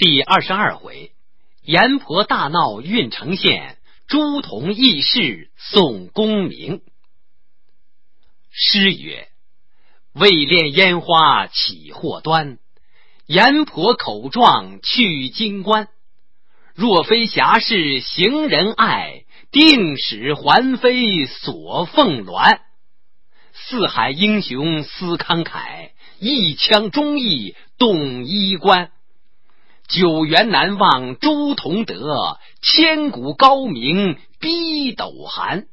第22回，阎婆大闹郓城县，朱仝议事送功名。诗曰：为炼烟花起祸端，阎婆口状去金冠。若非侠士行仁爱，定使环妃锁凤鸾。四海英雄思慷慨，一腔忠义动衣冠。九原难忘朱仝德，千古高名逼斗寒。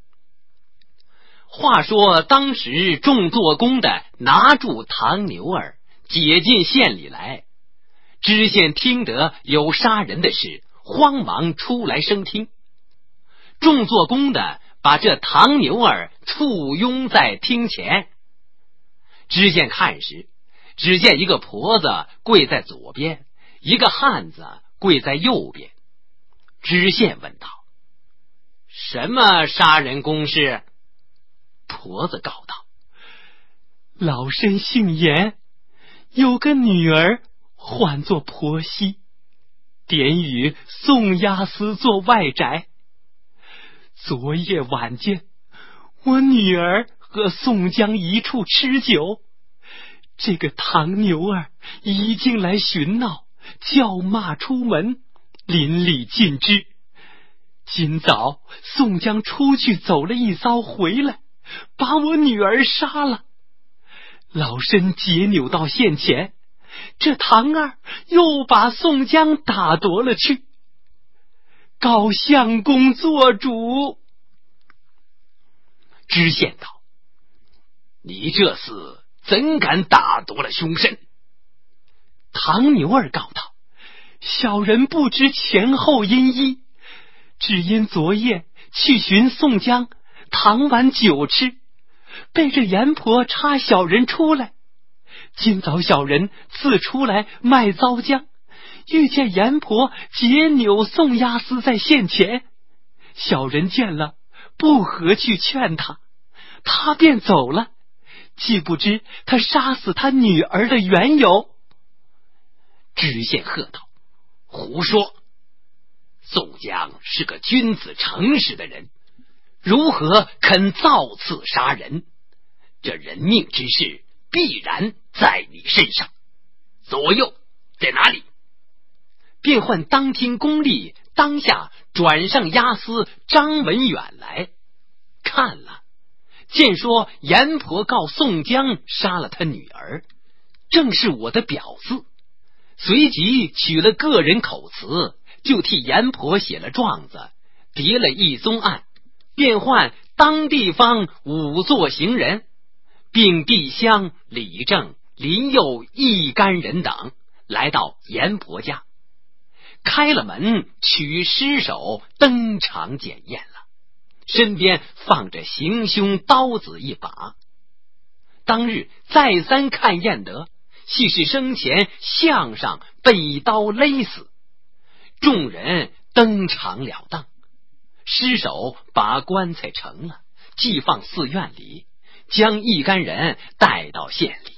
话说当时众做工的拿住唐牛儿，解进县里来。知县听得有杀人的事，慌忙出来声听。众做工的把这唐牛儿簇拥在厅前。知县看时，只见一个婆子跪在左边，一个汉子跪在右边。知县问道：什么杀人公事？婆子告道： 老身姓严，有个女儿唤作婆媳，典与宋押司做外宅。昨夜晚间，我女儿和宋江一处吃酒，这个唐牛儿已经来寻闹，叫骂出门，邻里尽知。今早宋江出去走了一遭回来，把我女儿杀了。老身解扭到县前，这唐儿又把宋江打夺了去，告相公做主。 知县道：你这厮怎敢打夺了凶身？ 唐牛儿告道：小人不知前后因依，只因昨夜去寻宋江，唐碗酒吃，被这阎婆插小人出来。今早小人自出来卖糟浆，遇见阎婆解扭宋押司在县前，小人见了不合去劝他，他便走了，既不知他杀死他女儿的缘由。 知县喝道：胡说！宋江是个君子诚实的人，如何肯造次杀人？这人命之事必然在你身上。左右在哪里？便唤当厅公吏当下转上押司张文远来。看了，见说阎婆告宋江杀了他女儿，正是我的表字，随即取了个人口词，就替阎婆写了状子，叠了一宗案，便唤当地方5座行人，并递香、李正、林佑一干人等来到阎婆家，开了门，取尸首登场检验了，身边放着行凶刀子一把。当日再三看验得，系是生前项上被刀勒死。众人登场了当，尸首把棺材成了，寄放寺院里，将一干人带到县里。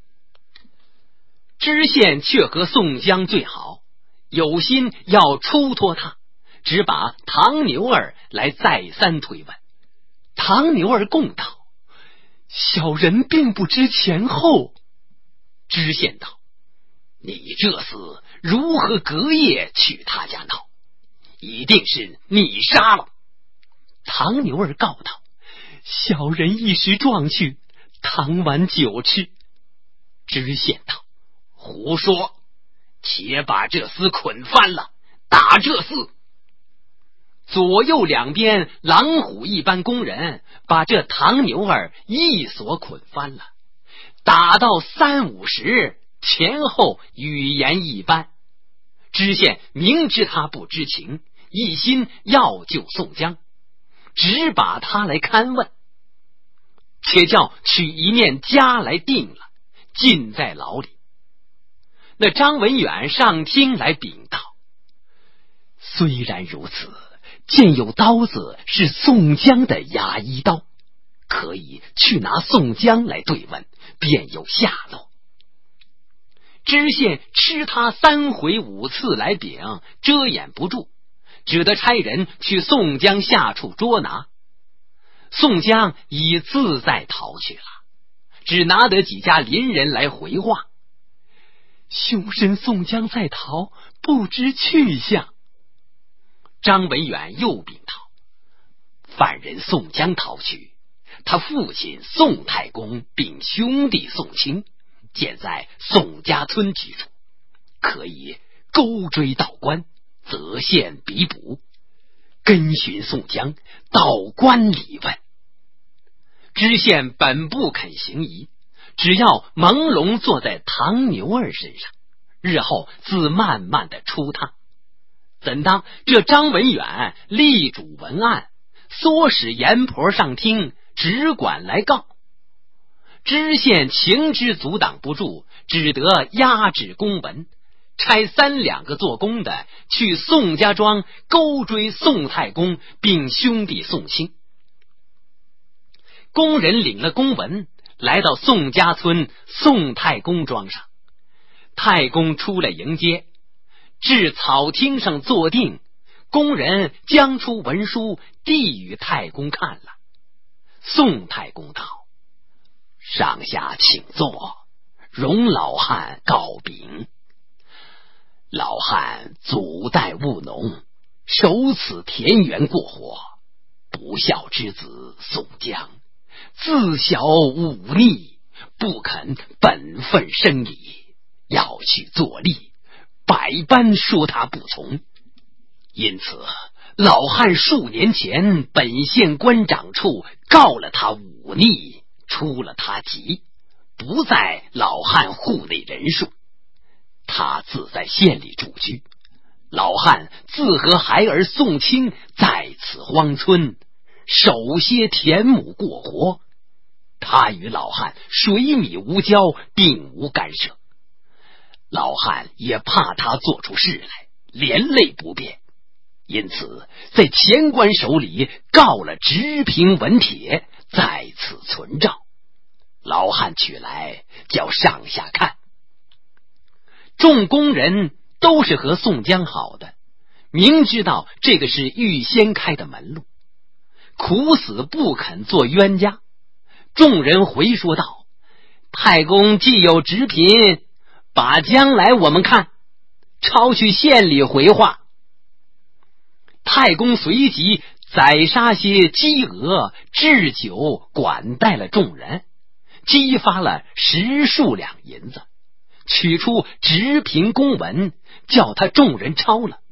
知县却和宋江最好，有心要出脱他，只把唐牛儿来再三推问。唐牛儿供道： 小人并不知前后。 知县道：你这厮如何隔夜去他家闹？一定是你杀了。 唐牛儿告道：小人一时撞去，唐碗酒吃。 知县道：胡说！且把这厮捆翻了，打这厮。左右两边狼虎一般工人把这唐牛儿一锁捆翻了，打到3-50，前后语言一般。知县明知他不知情，一心要救宋江，只把他来看问，且叫取一面枷来定了，禁在牢里。那张文远上厅来禀道：虽然如此，见有刀子是宋江的牙一刀，可以去拿宋江来对问，便有下落。 知县吃他3回5次来禀，遮掩不住，只得差人去宋江下处捉拿。宋江已自在逃去了，只拿得几家邻人来回话： 凶神宋江在逃，不知去向。 张文远又禀道：犯人宋江逃去，他父亲宋太公并兄弟宋清现在宋家村居住，可以勾追到官，择县比捕，跟寻宋江，到官里问。知县本不肯行疑，只要朦胧坐在唐牛儿身上，日后自慢慢的出他。怎当这张文远力主文案，唆使阎婆上厅，只管来告。知县情之阻挡不住，只得压制公文，差3两个做工的去宋家庄勾追宋太公并兄弟宋清。工人领了公文，来到宋家村宋太公庄上。太公出来迎接，至草厅上坐定，工人将出文书递与太公看了。宋太公道：上下请坐，容老汉告禀。老汉祖代务农，守此田园过活，不孝之子宋江自小忤逆，不肯本分生理，要去作吏，百般说他不从。因此老汉数年前本县官长处告了他忤逆，出了他籍，不在老汉户内人数。他自在县里住居，老汉自和孩儿宋清在此荒村守些田亩过活，他与老汉水米无交，并无干涉。老汉也怕他做出事来，连累不便，因此在前官手里告了直凭文帖，在此存照。老汉取来叫上下看。众工人都是和宋江好的，明知道这个是预先开的门路，苦死不肯做冤家。众人回说道：太公既有直凭，把将来我们看，抄去县里回话。太公随即宰杀些鸡鹅，置酒管待了众人，激发了10数两银子，取出直凭公文，叫他众人抄了。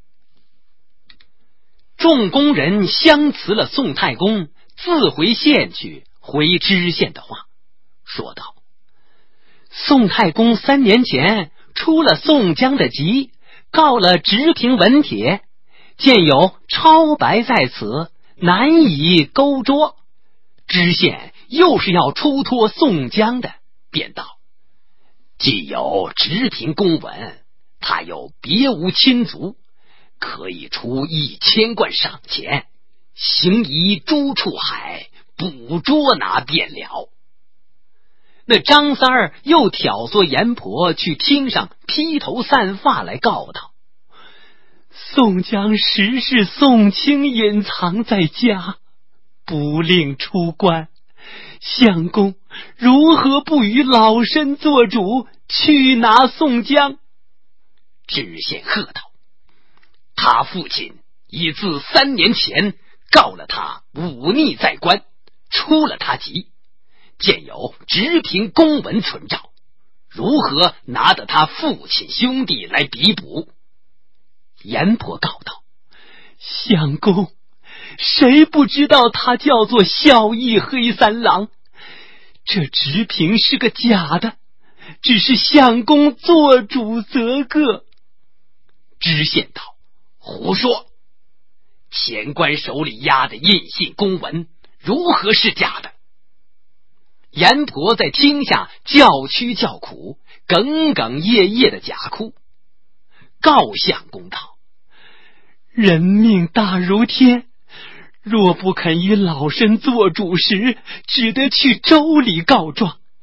众工人相辞了宋太公，自回县去，回知县的话，说道：宋太公3年前出了宋江的籍，告了直凭文帖，见有抄白在此，难以勾捉。知县又是要出脱宋江的，便道：既有直凭公文，他又别无亲族，可以出1000贯赏钱，行移诸处海，捕捉拿便了。那张三儿又挑唆阎婆去厅上披头散发来告道： 宋江实是宋清隐藏在家，不令出关，相公如何不与老身做主，去拿宋江？ 知县喝道：他父亲已自3年前告了他忤逆在官，出了他籍，见有直凭公文存照，如何拿得他父亲兄弟来比捕？阎婆告道： 相公，谁不知道他叫做孝义黑三郎？这直凭是个假的，只是相公做主则个。 知县道：胡说！前官手里压的印信公文，如何是假的？阎婆在厅下叫屈叫苦，哽哽咽咽的假哭。告相公道： 人命大如天，若不肯与老身做主时，只得去州里告状。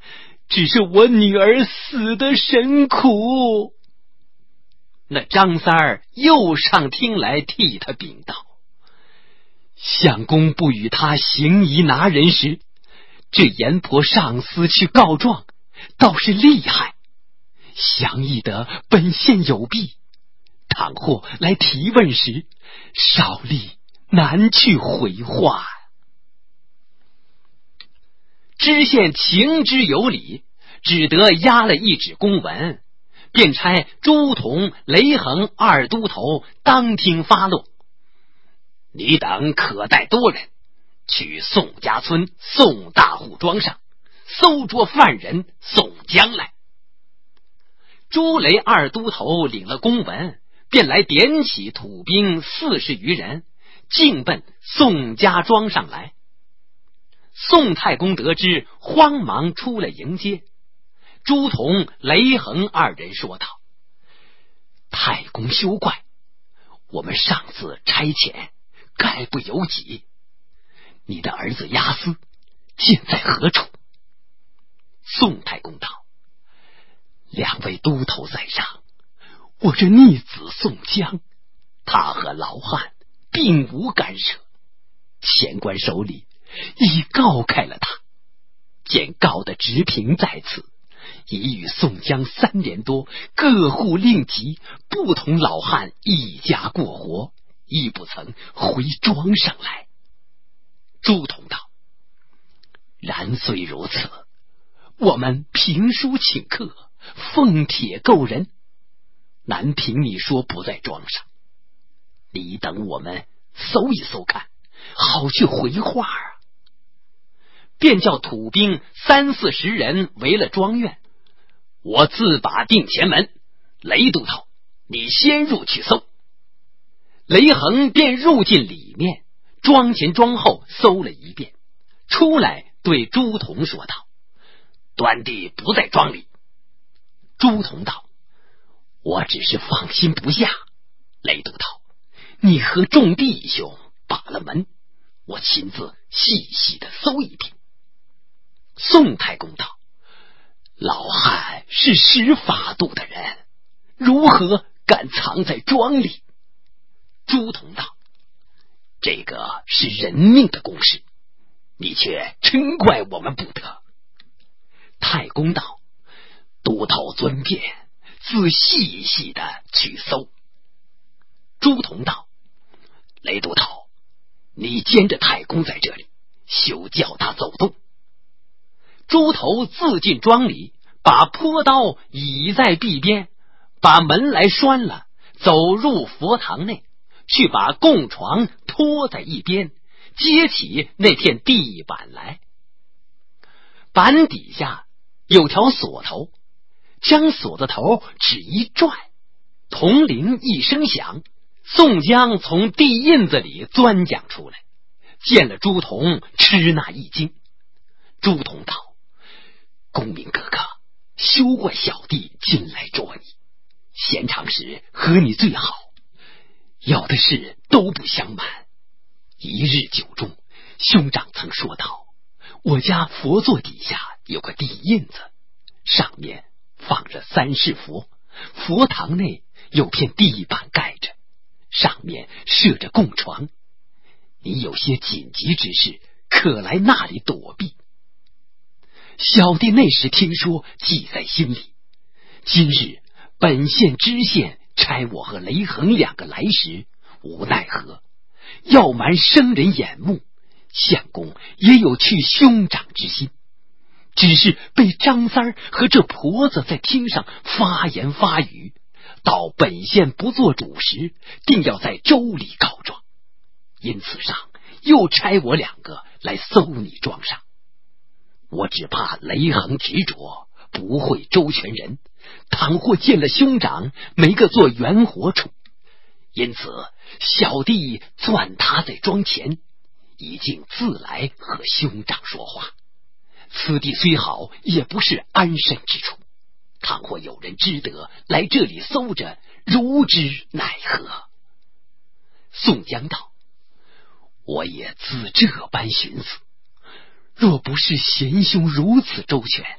只是我女儿死的神苦。 那张三儿又上厅来替他禀道： 相公不与他行仪拿人时，这阎婆上司去告状，倒是厉害，详议得本县有弊，倘或来提问时，少吏难去回话。 知县情之有理，只得押了一纸公文，便差朱仝、雷横二都头当庭发落：你等可带多人去宋家村宋大户庄上搜捉犯人宋江来。朱雷二都头领了公文，便来点起土兵40余人，径奔宋家庄上来。宋太公得知，慌忙出来迎接。朱仝、雷横二人说道：太公休怪，我们上次差遣概不由己，你的儿子押司现在何处？宋太公道：两位都头在上，我这逆子宋江，他和老汉并无干涉，县官手里已告开了他，见告的直凭在此，已与宋江3年多，各户令吉，不同老汉一家过活，亦不曾回庄上来。朱仝道：然虽如此，我们凭书请客，奉帖购人，难凭你说不在庄上，你等我们搜一搜看，好去回话啊。便叫土兵30-40人围了庄院，我自把定前门，雷都头你先入去搜。雷横便入进里面，庄前庄后搜了一遍，出来对朱仝说道：端地不在庄里。朱仝道：我只是放心不下，雷都头你和众弟兄把了门，我亲自细细的搜一遍。宋太公道：老汉是识法度的人，如何敢藏在庄里？朱仝道：这个是人命的公事，你却嗔怪我们不得。太公道：都头尊便，自细细的去搜。朱仝道：雷都头你监着太公在这里，休叫他走动。猪头自进庄里，把坡刀倚在壁边，把门来拴了，走入佛堂内，去把供床拖在一边，接起那片地板来。板底下有条锁头，将锁的头只一拽，铜铃一声响，宋江从地印子里钻将出来，见了朱仝，吃那一惊。朱仝道：公明哥哥，休怪小弟进来捉你，闲常时和你最好，有的事都不相瞒。一日酒中，兄长曾说道，我家佛座底下有个地印子，上面放着3世佛，佛堂内有片地板盖着，上面设着供床，你有些紧急之事，可来那里躲避。小弟那时听说，记在心里。今日本县知县差我和雷横2个来时，无奈何，要瞒生人眼目，相公也有去兄长之心，只是被张三儿和这婆子在厅上发言发语，到本县不做主时，定要在州里告状，因此上又差我2个来搜你庄上。我只怕雷横提着，不会周全人，倘或见了兄长，没个做圆活处，因此小弟攥他在庄前，已经自来和兄长说话。此地虽好，也不是安身之处，倘或有人知得来这里搜着，如之奈何？宋江道：我也自这般寻思，若不是贤兄如此周全，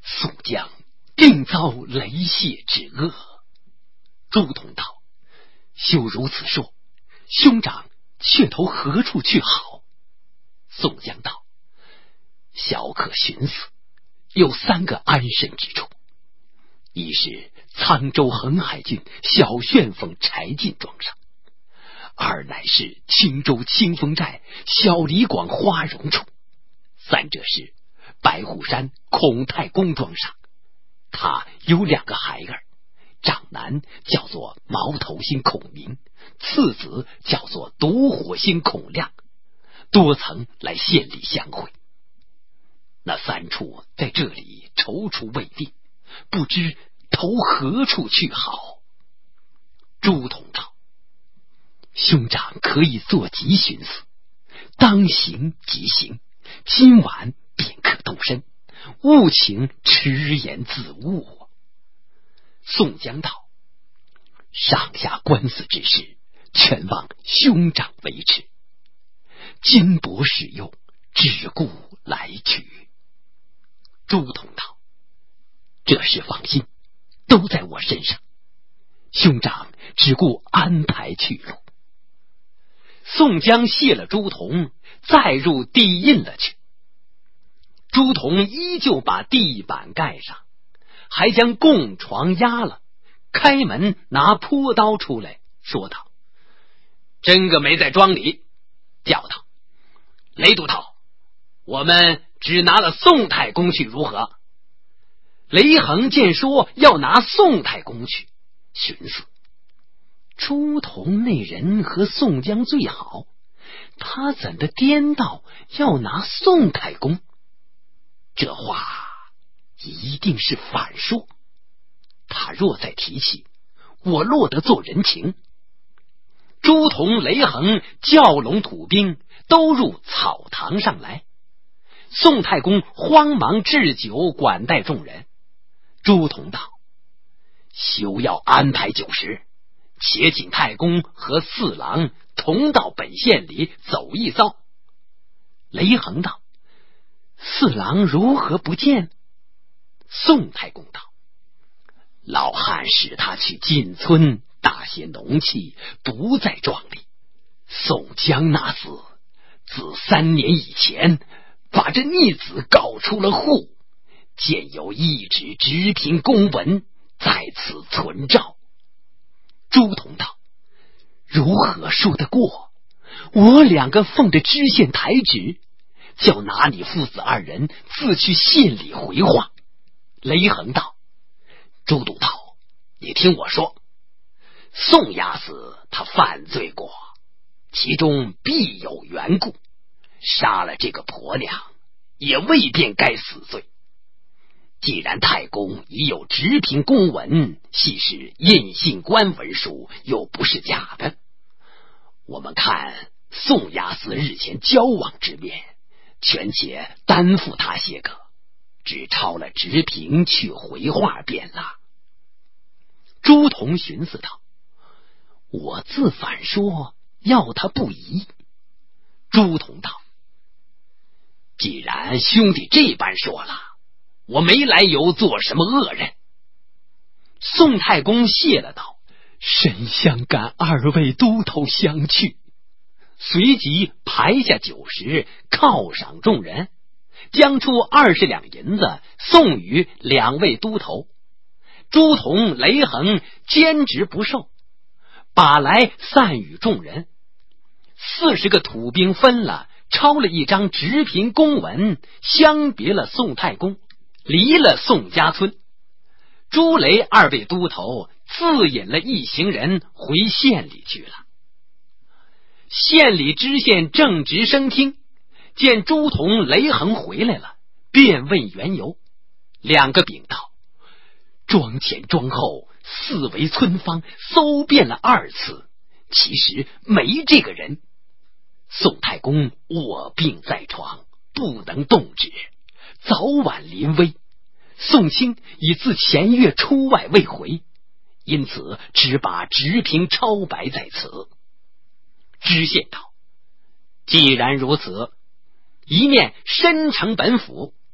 宋江定遭雷泄之恶。朱仝道：休如此说，兄长却投何处去好？宋江道：小可寻思，有3个安身之处。一是沧州横海郡小旋风柴进庄上，二乃是青州清风寨小李广花荣处，三者是白虎山孔太公庄上，他有2个孩儿，长男叫做毛头星孔明，次子叫做独火星孔亮，多曾来县里相会。那3处在这里踌躇未定，不知投何处去好。朱仝道：兄长可以坐骑寻思，当行即行，今晚便可动身，务请迟延自误。宋江道：上下官司之事，全望兄长维持，金帛使用，只顾来取。朱仝道：这事放心，都在我身上，兄长只顾安排去路。宋江谢了朱仝，再入地印了去。朱仝依旧把地板盖上，还将供床压了，开门拿坡刀出来，说道：真个没在庄里，叫道：雷都头，我们只拿了宋太公去如何？雷横见说要拿宋太公去，寻思朱仝那人和宋江最好，他怎的颠倒要拿宋太公？这话一定是反说，他若再提起，我落得做人情。朱仝、雷横叫拢土兵，都入草堂上来。宋太公慌忙置酒管待众人。朱仝道：休要安排酒食，且请太公和4郎同到本县里走一遭。雷横道：4郎如何不见？宋太公道：老汉使他去进村大些农气，不在庄里。宋江那厮自3年以前把这逆子告出了户，见有一纸直凭公文在此存照。朱仝道：如何说得过？我2个奉着知县台旨，叫拿你父子2人自去县里回话。雷横道：朱都头，你听我说，宋押司他犯罪过，其中必有缘故，杀了这个婆娘也未便该死罪。既然太公已有直凭公文，系是印信官文书，又不是假的，我们看宋押司日前交往之面，权且担负他些个，只抄了直凭去回话便了。朱仝寻思道：我自反说要他不疑。朱仝道：既然兄弟这般说了，我没来由做什么恶人。宋太公谢了道： 甚相感2位都头相去。 随即排下酒食，犒赏众人，将出20两银子送与2位都头。朱仝、雷横坚持不受，把来散与众人。40个土兵分了，抄了一张直凭公文，相别了宋太公，离了宋家村。朱雷2位都头自引了一行人回县里去了。县里知县正值升听，见朱仝、雷横回来了，便问缘由。2个禀道：庄前庄后4围村坊搜遍了2次，其实没这个人。宋太公卧病在床，不能动止，早晚临危。宋清已自前月出外未回，因此只把直凭抄白在此。知县道：既然如此，一面申呈本府，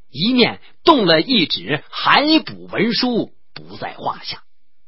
一面动了一纸海捕文书，不在话下。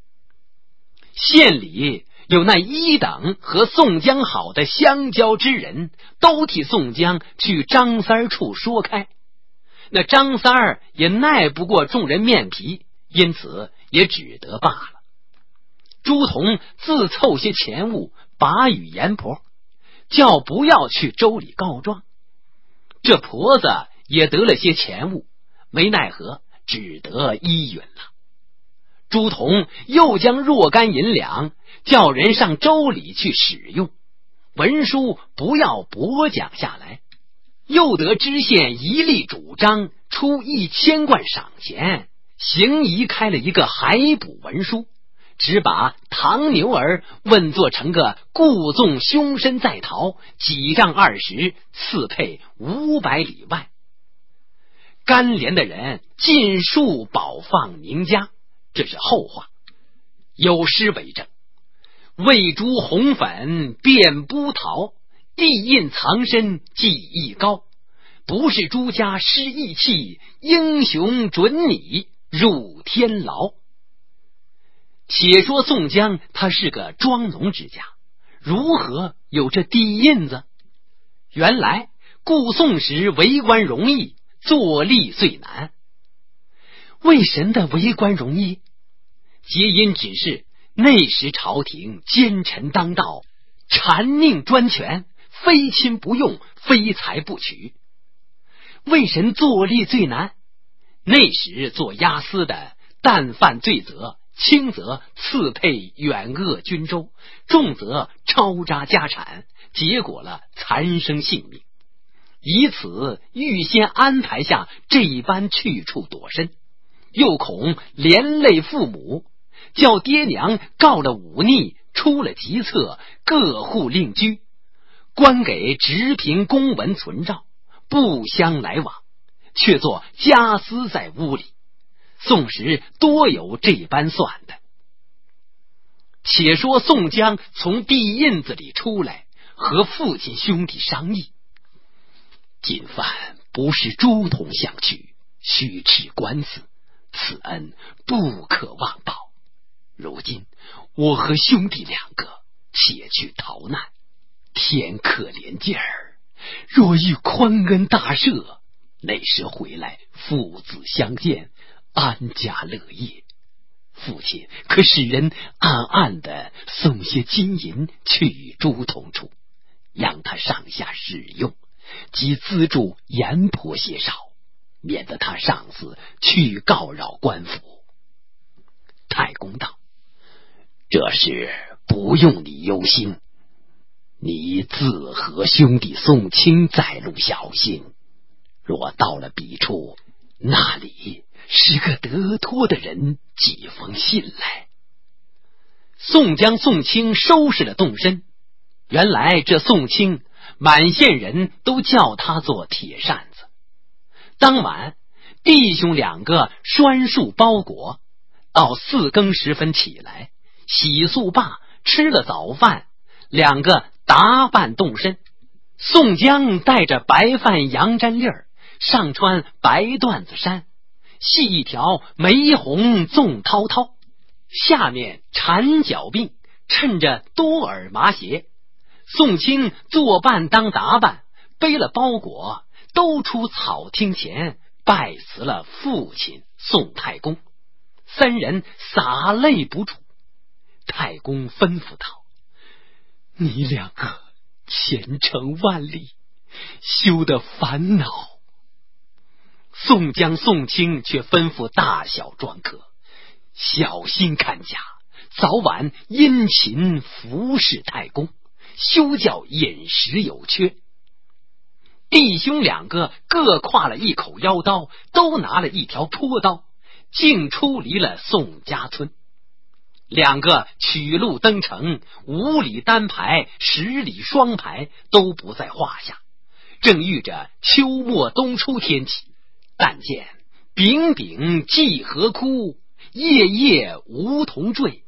县里有那一等和宋江好的相交之人，都替宋江去张三处说开。那张三儿也耐不过众人面皮，因此也只得罢了。朱仝自凑些钱物，把与阎婆，叫不要去州里告状。这婆子也得了些钱物，没奈何，只得依允了。朱仝又将若干银两叫人上州里去使用，文书不要驳讲下来，又得知县一力主张出1000贯赏钱，行仪开了一个海捕文书，只把唐牛儿问作成个故纵凶身在逃，几丈20，赐配500里外。甘廉的人尽数保放宁家，这是后话。有诗为证：为珠红粉遍布桃，地印藏身技艺高。不是朱家失义气，英雄准你入天牢。且说宋江他是个庄农之家，如何有这地印子？原来故宋时为官容易，做吏最难。为神的为官容易？皆因只是那时朝廷奸臣当道，谗佞专权，非亲不用，非财不取。为神做吏最难？那时做押司的，但犯罪责，轻则赐配远恶军州，重则抄扎家产，结果了残生性命。以此预先安排下这般去处躲身，又恐连累父母，叫爹娘告了忤逆，出了急册，各户另居，官给直凭公文存照，不相来往，却做家私在屋里。宋时多有这般算的。且说宋江从地印子里出来，和父亲兄弟商议，今番不是朱仝相去，须持官司，此恩不可忘报。如今我和兄弟2个且去逃难，天可怜见儿，若遇宽恩大赦，那时回来父子相见，安家乐业。父亲可使人暗暗的送些金银去朱仝处，让他上下使用，及资助阎婆些少，免得他上司去告扰官府。太公道：这事不用你忧心，你自和兄弟宋清在路小心，若到了彼处，那里是个得托的人，寄封信来。宋江、宋清收拾了动身。原来这宋清满县人都叫他做铁扇子。当晚弟兄2个拴束包裹，到4更时分起来，洗漱罢，吃了早饭，2个打扮动身。宋江带着白饭羊毡粒儿，上穿白缎子衫，系一条玫红纵滔滔，下面缠脚鬓，衬着多耳麻鞋。宋清作伴当打扮，背了包裹，都出草厅前拜辞了父亲宋太公。3人洒泪不住。太公吩咐道：你2个前程万里，休得烦恼。宋江、宋清却吩咐大小庄客小心看家，早晚殷勤服侍太公，休叫饮食有缺。弟兄2个各挎了一口腰刀，都拿了一条戳刀，径出离了宋家村。2个取路登城，5里单排，10里双排，都不在话下。正遇着秋末冬初天气，但见丙丙季禾枯，夜夜梧桐坠。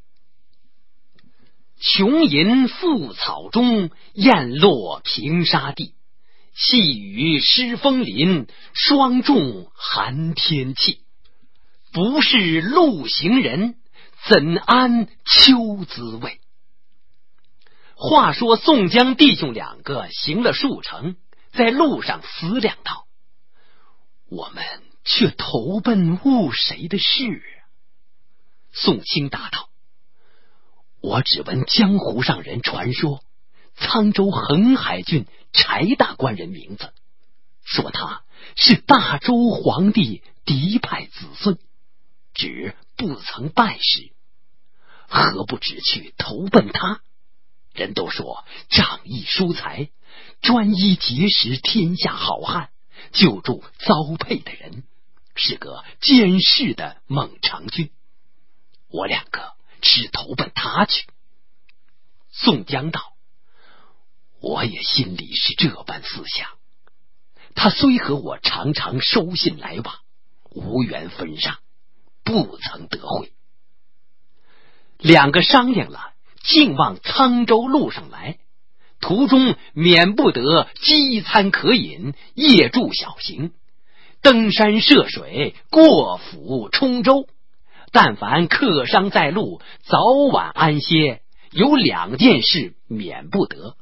琼吟覆草中，雁落平沙地。 细雨湿枫林，霜重寒天气。不是路行人，怎安秋滋味？话说宋江弟兄两个行了数程，在路上思量道：我们却投奔误谁的事？宋清答道：我只闻江湖上人传说，沧州横海郡柴大官人名字，说他是大周皇帝嫡派子孙，只不曾拜师，何不只去投奔他？人都说仗义疏财，专一结识天下好汉，救助遭配的人，是个监视的猛长军。我两个只投奔他去。宋江道：我也心里是这般思想，他虽和我常常收信来往，无缘分上，不曾得会。两个商量了，竟往沧州路上来，途中免不得饥餐可饮，夜住小行，登山涉水，过府冲舟。但凡客商在路，早晚安歇，有两件事免不得：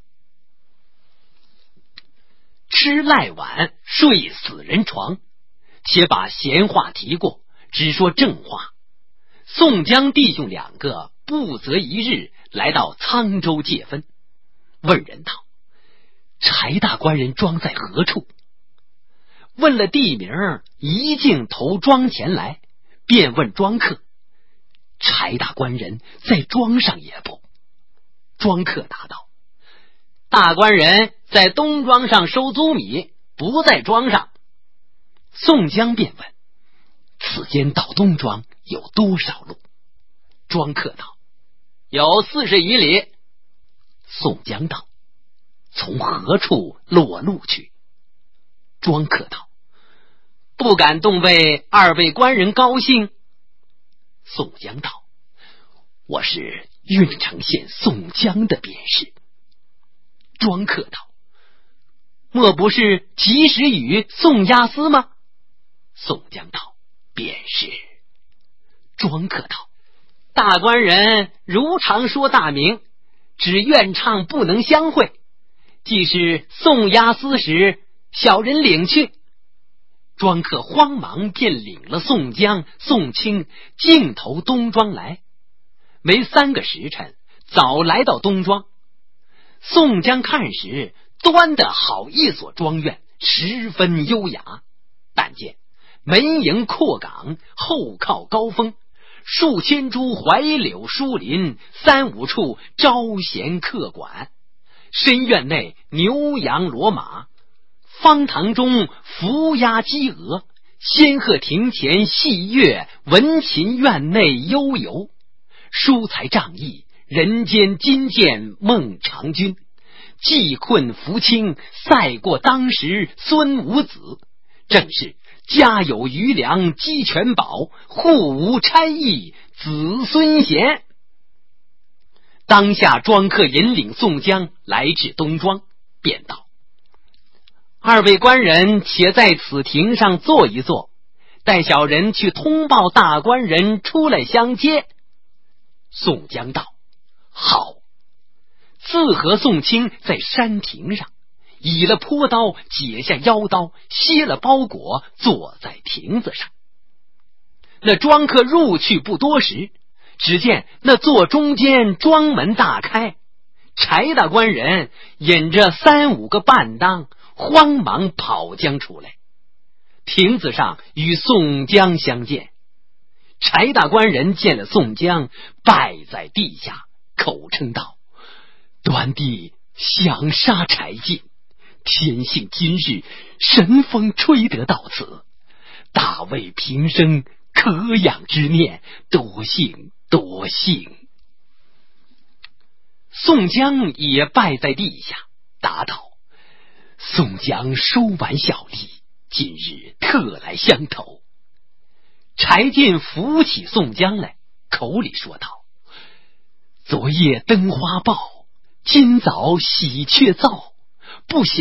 吃赖碗，睡死人床。且把闲话提过，只说正话。宋江弟兄两个不择一日，来到沧州界分，问人道：柴大官人庄在何处？问了地名，一径投庄前来，便问庄客：柴大官人在庄上也不？庄客答道：大官人在东庄上收租米，不在庄上。宋江便问：此间到东庄有多少路？庄客道：有40余里。宋江道：从何处落路去？庄客道：不敢动为二位官人高兴。宋江道：我是郓城县宋江的便是。庄客道：莫不是及时雨宋押司吗？宋江道：便是。庄客道：大官人如常说大名，只愿唱不能相会，既是宋押司时，小人领去。庄客慌忙便领了宋江、宋清，径投东庄来。没3个时辰，早来到东庄。宋江看时，端的好一所庄院，十分优雅。但见门迎阔岗，后靠高峰，数千株槐柳疏林，3、5处招贤客馆。深院内牛羊骡马，方堂中伏鸦鸡鹅，仙鹤庭前戏乐，文琴院内悠游。书才仗义，人间金剑孟尝君，济困扶倾，赛过当时孙武子。正是家有余粮鸡全饱，户无差役子孙贤。当下庄客引领宋江来至东庄，便道：二位官人且在此亭上坐一坐，待小人去通报大官人出来相接。宋江道：好。自和宋清在山亭上倚了坡刀，解下腰刀，歇了包裹，坐在亭子上。那庄客入去不多时，只见那座中间庄门大开，柴大官人引着3、5个伴当，慌忙跑将出来。亭子上与宋江相见，柴大官人见了宋江，拜在地下，口称道：端地想杀柴进，天幸今日神风吹得到此，大为平生可养之念，多幸多幸。宋江也拜在地下，答道：宋江收完小吏，今日特来相投。柴进扶起宋江来，口里说道：昨夜灯花报，今早喜鹊噪，不想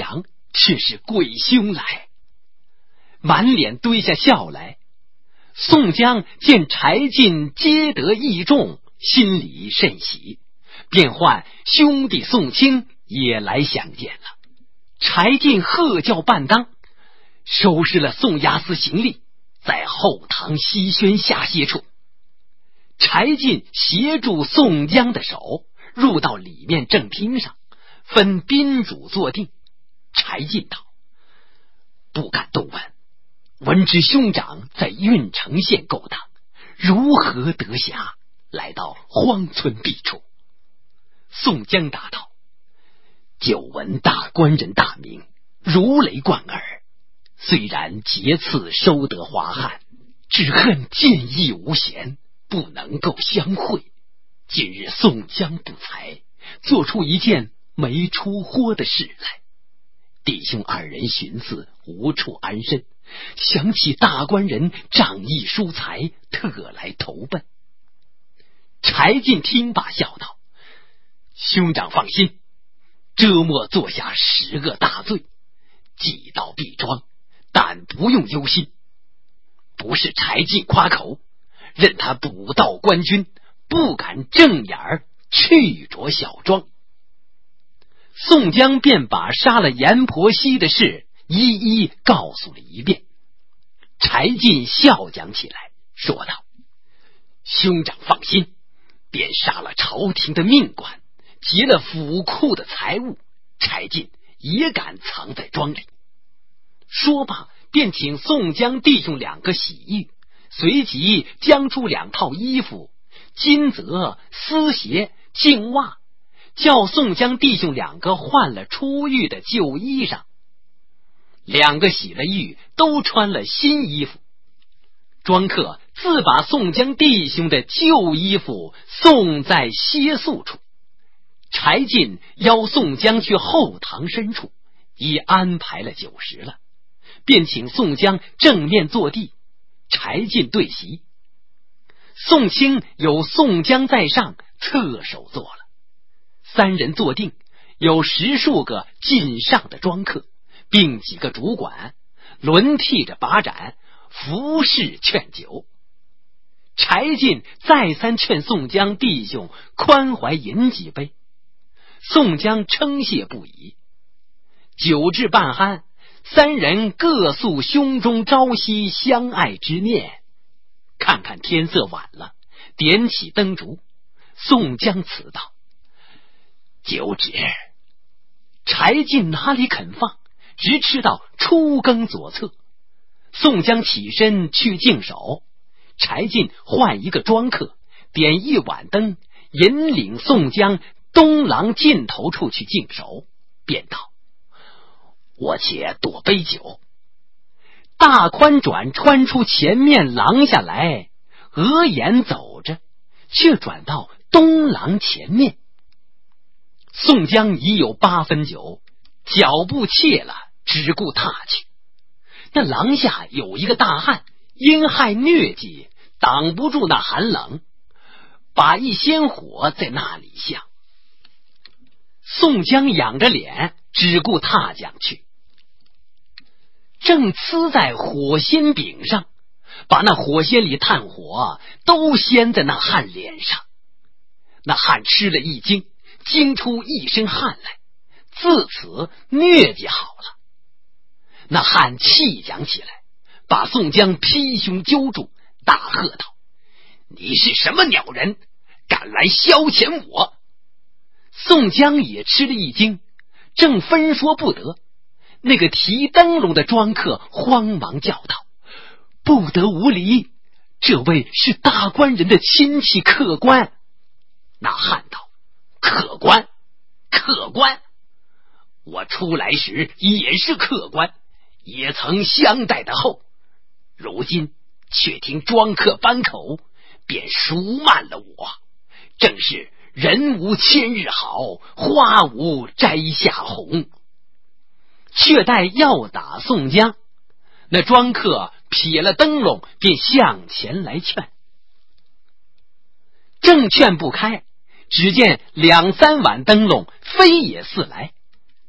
却是鬼凶来，满脸堆下笑来。宋江见柴进皆得义重，心里甚喜，便唤兄弟宋清也来相见了。柴进喝叫半当，收拾了宋押司行李，在后堂西轩下歇处。柴进协助宋江的手，入到里面正厅上，分宾主坐定。柴进道：不敢动问，闻知兄长在郓城县勾当，如何得暇来到荒村僻处？宋江答道：久闻大官人大名，如雷贯耳，虽然节次收得华汉，只恨见义无贤，不能够相会。今日宋江不才，做出一件没出豁的事来，弟兄二人寻思无处安身，想起大官人仗义疏财，特来投奔。柴进听罢笑道：兄长放心，这莫做下10个大罪，既到必庄，但不用忧心。不是柴进夸口，任他捕盗官军，不敢正眼儿去着小庄。宋江便把杀了阎婆惜的事一一告诉了一遍。柴进笑讲起来，说道：兄长放心，便杀了朝廷的命官，劫了府库的财物，柴进也敢藏在庄里。说罢便请宋江弟兄2个洗浴，随即将出2套衣服，金泽、丝鞋、净袜，叫宋江弟兄2个换了出狱的旧衣裳。2个洗了浴，都穿了新衣服。庄客自把宋江弟兄的旧衣服送在歇宿处。柴进邀宋江去后堂深处，已安排了酒食了，便请宋江正面坐地，柴进对席。宋清有宋江在上，侧手坐了。3人坐定，有10数个进上的庄客，并几个主管，轮替着把盏，服侍劝酒。柴进再三劝宋江弟兄宽怀饮几杯，宋江称谢不已。酒至半酣，3人各诉胸中朝夕相爱之念。看看天色晚了，点起灯烛。宋江辞道：酒止。柴进哪里肯放，直吃到初更左侧。宋江起身去净手，柴进换一个庄客，点一碗灯，引领宋江东廊尽头处去净手，便道：我且多杯酒。大宽转穿出前面廊下来，额眼走着，却转到东廊前面。宋江已有8分酒，脚步怯了，只顾踏去。那廊下有一个大汉，因害疟疾，挡不住那寒冷，把一仙火在那里向。宋江仰着脸，只顾踏将去，正呲在火仙柄上，把那火仙里炭火都掀在那汉脸上。那汉吃了一惊，惊出一身汗来，自此疟疾好了。那汉气讲起来，把宋江劈胸揪住，大喝道：你是什么鸟人，敢来消遣我？宋江也吃了一惊，正分说不得，那个提灯笼的庄客慌忙叫道：不得无礼，这位是大官人的亲戚客官。那汉道：客官？客官？我出来时也是客官，也曾相待的厚，如今却听庄客扳口，便赎慢了我，正是人无千日好，花无摘下红。却待要打宋江，那庄客撇了灯笼，便向前来劝。正劝不开，只见2、3碗灯笼飞也似来，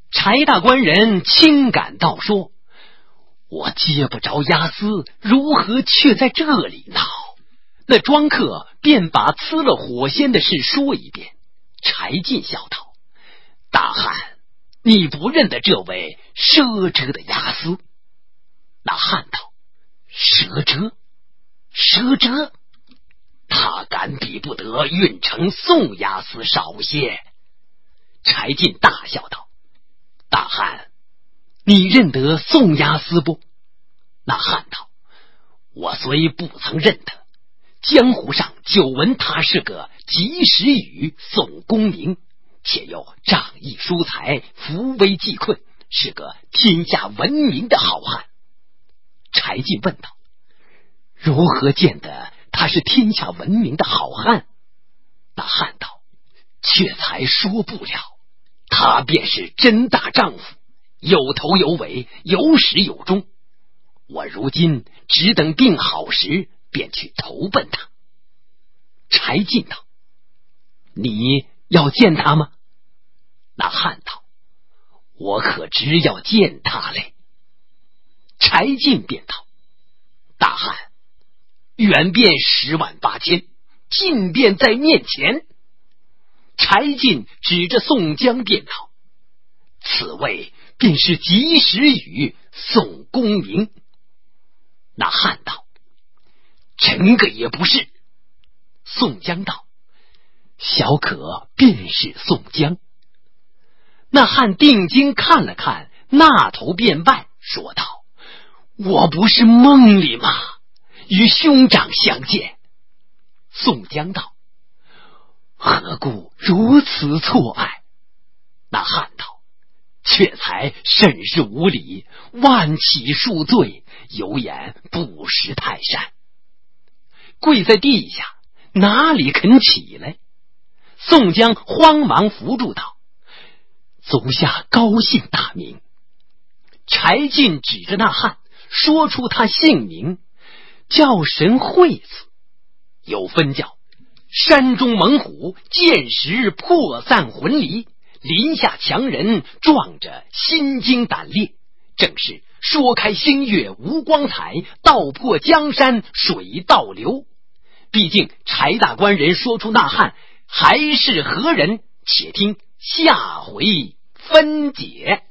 柴大官人轻感道说：“我接不着押司，如何却在这里闹？”那庄客便把呲了火仙的事说一遍。柴进笑道：“大汉，你不认得这位佘哲的押司？”那汉道：“佘哲？佘哲？他敢比不得运城宋押司少些？”柴进大笑道：“大汉，你认得宋押司不？”那汉道：“我虽不曾认得，江湖上久闻他是个及时雨宋公明，且又仗义疏财，扶危济困，是个天下闻名的好汉。”柴进问道：“如何见得他是天下闻名的好汉？”那汉道：“却才说不了，他便是真大丈夫，有头有尾，有始有终。我如今只等病好时，便去投奔他。”柴进道：“你要见他吗？”那汉道：“我可只要见他嘞。”柴进便道：“大汉，远便108000，近便在面前。”柴进指着宋江便道：“此位便是及时雨宋公明。”那汉道：“真个也不是。”宋江道：“小可便是宋江。”那汉定睛看了看，那头便拜，说道：“我不是梦里吗？与兄长相见。”宋江道：“何故如此错爱？”那汉道：“却才甚是无礼，万起恕罪，有眼不识泰山。”跪在地下，哪里肯起来？宋江慌忙扶住道：“足下高姓大名？”柴进指着那汉，说出他姓名，叫神惠子，有分教山中猛虎，见时破散魂离，林下强人壮着心惊胆裂，正是说开星月无光彩，道破江山水倒流。毕竟柴大官人说出那汉还是何人，且听下回分解。